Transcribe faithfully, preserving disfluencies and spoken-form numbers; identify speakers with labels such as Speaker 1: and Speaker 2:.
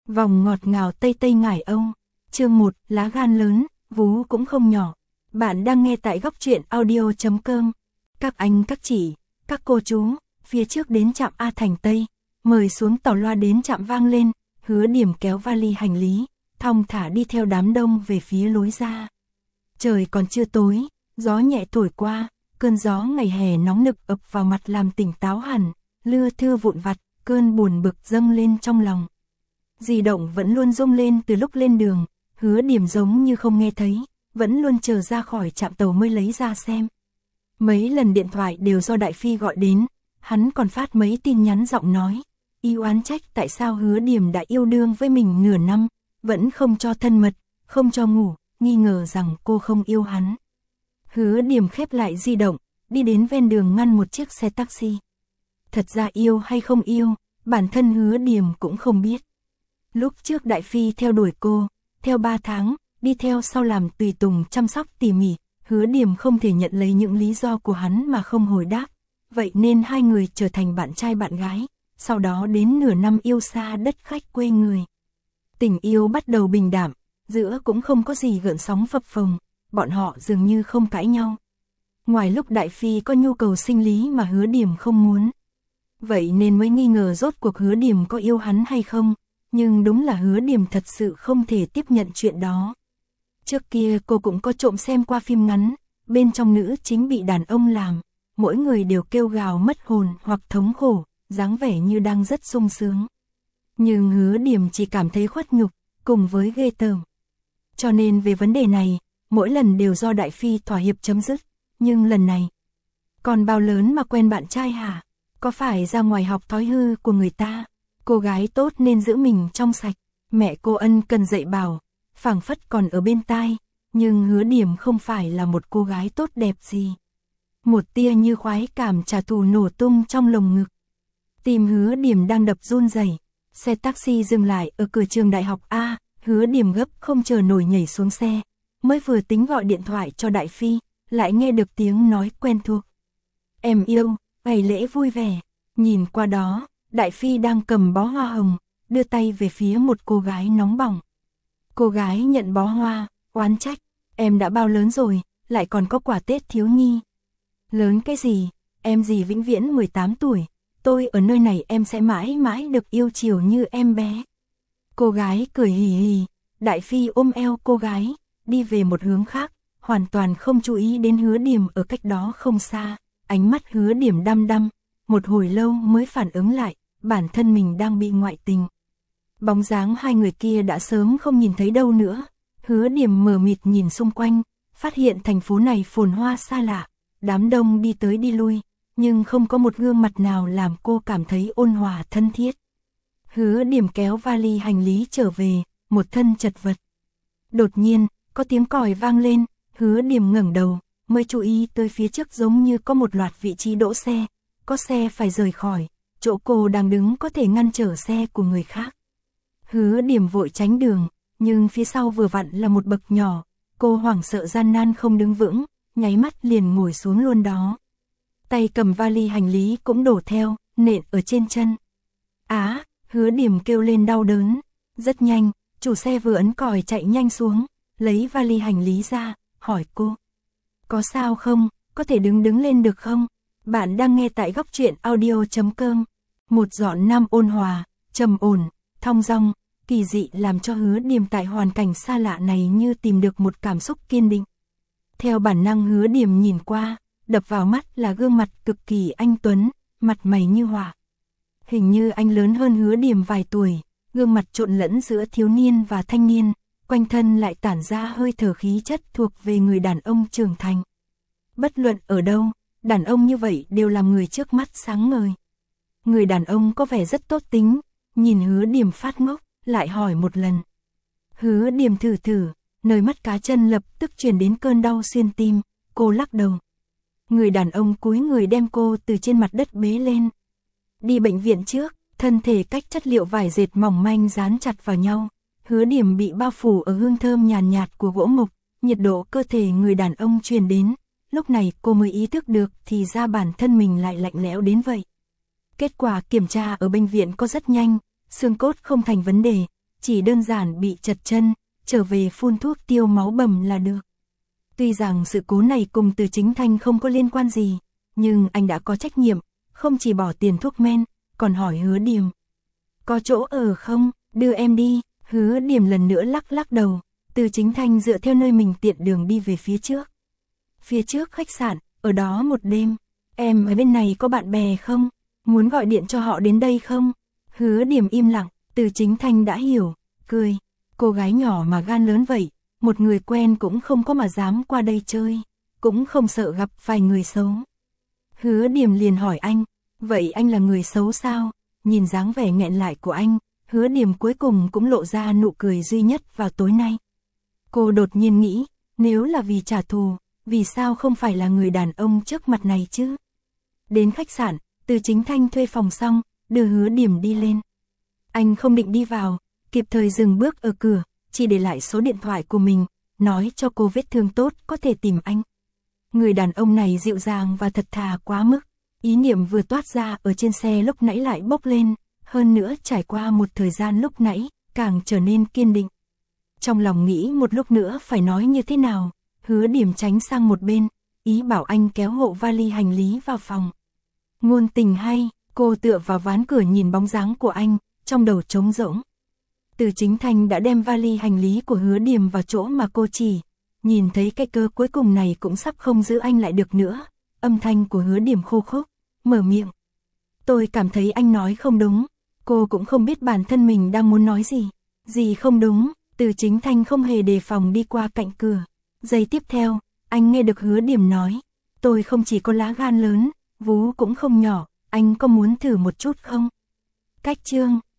Speaker 1: Vòng ngọt ngào Tây Tây Ngải Âu. Chương một, lá gan lớn, vú cũng không nhỏ. Bạn đang nghe tại góc truyện audio chấm com. Các anh các chị, các cô chú, phía trước đến trạm A Thành Tây, mời xuống tàu loa đến trạm vang lên, Hứa Điểm kéo vali hành lý, thong thả đi theo đám đông về phía lối ra. Trời còn chưa tối, gió nhẹ thổi qua, cơn gió ngày hè nóng nực ập vào mặt làm tỉnh táo hẳn, lưa thưa vụn vặt, cơn buồn bực dâng lên trong lòng. Di động vẫn luôn rung lên từ lúc lên đường, Hứa Điểm giống như không nghe thấy, vẫn luôn chờ ra khỏi trạm tàu mới lấy ra xem. Mấy lần điện thoại đều do Đại Phi gọi đến, hắn còn phát mấy tin nhắn giọng nói, y oán trách tại sao Hứa Điểm đã yêu đương với mình nửa năm, vẫn không cho thân mật, không cho ngủ, nghi ngờ rằng cô không yêu hắn. Hứa Điểm khép lại di động, đi đến ven đường ngăn một chiếc xe taxi. Thật ra yêu hay không yêu, bản thân Hứa Điểm cũng không biết. Lúc trước Đại Phi theo đuổi cô, theo ba tháng, đi theo sau làm tùy tùng chăm sóc tỉ mỉ, Hứa Điểm không thể nhận lấy những lý do của hắn mà không hồi đáp. Vậy nên hai người trở thành bạn trai bạn gái, sau đó đến nửa năm yêu xa đất khách quê người. Tình yêu bắt đầu bình đạm, giữa cũng không có gì gợn sóng phập phồng, bọn họ dường như không cãi nhau. Ngoài lúc Đại Phi có nhu cầu sinh lý mà Hứa Điểm không muốn. Vậy nên mới nghi ngờ rốt cuộc Hứa Điểm có yêu hắn hay không, nhưng đúng là Hứa Điểm thật sự không thể tiếp nhận chuyện đó. Trước kia cô cũng có trộm xem qua phim ngắn, bên trong nữ chính bị đàn ông làm, mỗi người đều kêu gào mất hồn hoặc thống khổ, dáng vẻ như đang rất sung sướng. Nhưng Hứa Điểm chỉ cảm thấy khuất nhục, cùng với ghê tởm. Cho nên về vấn đề này, mỗi lần đều do Đại Phi thỏa hiệp chấm dứt, nhưng lần này, còn bao lớn mà quen bạn trai hả? Có phải ra ngoài học thói hư của người ta? Cô gái tốt nên giữ mình trong sạch, mẹ cô ân cần dạy bảo, phảng phất còn ở bên tai, nhưng Hứa Điểm không phải là một cô gái tốt đẹp gì. Một tia như khoái cảm trả thù nổ tung trong lồng ngực. Tim Hứa Điểm đang đập run rẩy. Xe taxi dừng lại ở cửa trường đại học A, Hứa Điểm gấp không chờ nổi nhảy xuống xe, mới vừa tính gọi điện thoại cho Đại Phi, lại nghe được tiếng nói quen thuộc. Em yêu, ngày lễ vui vẻ. Nhìn qua đó, Đại Phi đang cầm bó hoa hồng, đưa tay về phía một cô gái nóng bỏng. Cô gái nhận bó hoa, oán trách, em đã bao lớn rồi, lại còn có quà Tết thiếu nhi. Lớn cái gì, em gì vĩnh viễn mười tám tuổi, tôi ở nơi này em sẽ mãi mãi được yêu chiều như em bé. Cô gái cười hì hì, Đại Phi ôm eo cô gái, đi về một hướng khác, hoàn toàn không chú ý đến Hứa Điểm ở cách đó không xa, ánh mắt Hứa Điểm đăm đăm, một hồi lâu mới phản ứng lại, bản thân mình đang bị ngoại tình. Bóng dáng hai người kia đã sớm không nhìn thấy đâu nữa, Hứa Điểm mờ mịt nhìn xung quanh, phát hiện thành phố này phồn hoa xa lạ, đám đông đi tới đi lui, nhưng không có một gương mặt nào làm cô cảm thấy ôn hòa thân thiết. Hứa Điểm kéo vali hành lý trở về, một thân chật vật. Đột nhiên, có tiếng còi vang lên, Hứa Điểm ngẩng đầu, mới chú ý tới phía trước giống như có một loạt vị trí đỗ xe, có xe phải rời khỏi, chỗ cô đang đứng có thể ngăn trở xe của người khác. Hứa Điểm vội tránh đường, nhưng phía sau vừa vặn là một bậc nhỏ, cô hoảng sợ gian nan không đứng vững, nháy mắt liền ngồi xuống luôn đó. Tay cầm vali hành lý cũng đổ theo, nện ở trên chân. Á, Hứa Điểm kêu lên đau đớn. Rất nhanh, chủ xe vừa ấn còi chạy nhanh xuống, lấy vali hành lý ra, hỏi cô. Có sao không, có thể đứng đứng lên được không? Bạn đang nghe tại góc truyện audio chấm com. Một giọng nam ôn hòa, trầm ổn, thong dong, kỳ dị làm cho Hứa Điểm tại hoàn cảnh xa lạ này như tìm được một cảm xúc kiên định. Theo bản năng Hứa Điểm nhìn qua, đập vào mắt là gương mặt cực kỳ anh tuấn, mặt mày như họa. Hình như anh lớn hơn Hứa Điểm vài tuổi, gương mặt trộn lẫn giữa thiếu niên và thanh niên, quanh thân lại tản ra hơi thở khí chất thuộc về người đàn ông trưởng thành. Bất luận ở đâu, đàn ông như vậy đều làm người trước mắt sáng ngời. Người đàn ông có vẻ rất tốt tính, nhìn Hứa Điểm phát ngốc, lại hỏi một lần. Hứa Điểm thử thử, nơi mắt cá chân lập tức truyền đến cơn đau xuyên tim, cô lắc đầu. Người đàn ông cúi người đem cô từ trên mặt đất bế lên. Đi bệnh viện trước, thân thể cách chất liệu vải dệt mỏng manh dán chặt vào nhau, Hứa Điểm bị bao phủ ở hương thơm nhàn nhạt của gỗ mục, nhiệt độ cơ thể người đàn ông truyền đến, lúc này cô mới ý thức được thì ra bản thân mình lại lạnh lẽo đến vậy. Kết quả kiểm tra ở bệnh viện có rất nhanh, xương cốt không thành vấn đề, chỉ đơn giản bị chật chân, trở về phun thuốc tiêu máu bầm là được. Tuy rằng sự cố này cùng Từ Chính Thanh không có liên quan gì, nhưng anh đã có trách nhiệm, không chỉ bỏ tiền thuốc men, còn hỏi Hứa Điềm. Có chỗ ở không, đưa em đi, Hứa Điềm lần nữa lắc lắc đầu, Từ Chính Thanh dựa theo nơi mình tiện đường đi về phía trước. Phía trước khách sạn, ở đó một đêm, em ở bên này có bạn bè không, muốn gọi điện cho họ đến đây không? Hứa Điềm im lặng, Từ Chính Thanh đã hiểu, cười, cô gái nhỏ mà gan lớn vậy, một người quen cũng không có mà dám qua đây chơi, cũng không sợ gặp vài người xấu. Hứa Điềm liền hỏi anh, vậy anh là người xấu sao? Nhìn dáng vẻ nghẹn lại của anh, Hứa Điềm cuối cùng cũng lộ ra nụ cười duy nhất vào tối nay. Cô đột nhiên nghĩ, nếu là vì trả thù, vì sao không phải là người đàn ông trước mặt này chứ? Đến khách sạn, Từ Chính Thanh thuê phòng xong, đưa Hứa Điềm đi lên. Anh không định đi vào, kịp thời dừng bước ở cửa, chỉ để lại số điện thoại của mình, nói cho cô vết thương tốt có thể tìm anh. Người đàn ông này dịu dàng và thật thà quá mức, ý niệm vừa toát ra ở trên xe lúc nãy lại bốc lên, hơn nữa trải qua một thời gian lúc nãy, càng trở nên kiên định. Trong lòng nghĩ một lúc nữa phải nói như thế nào, Hứa Điềm tránh sang một bên, ý bảo anh kéo hộ vali hành lý vào phòng. Ngôn tình hay, cô tựa vào ván cửa nhìn bóng dáng của anh, trong đầu trống rỗng. Từ Chính Thanh đã đem vali hành lý của Hứa Điềm vào chỗ mà cô chỉ, nhìn thấy cái cơ cuối cùng này cũng sắp không giữ anh lại được nữa, âm thanh của Hứa Điềm khô khốc, mở miệng. Tôi cảm thấy anh nói không đúng, cô cũng không biết bản thân mình đang muốn nói gì, gì không đúng, Từ Chính Thanh không hề đề phòng đi qua cạnh cửa. Giây tiếp theo, anh nghe được Hứa Điềm nói, tôi không chỉ có lá gan lớn, vú cũng không nhỏ, anh có muốn thử một chút không? Cách chương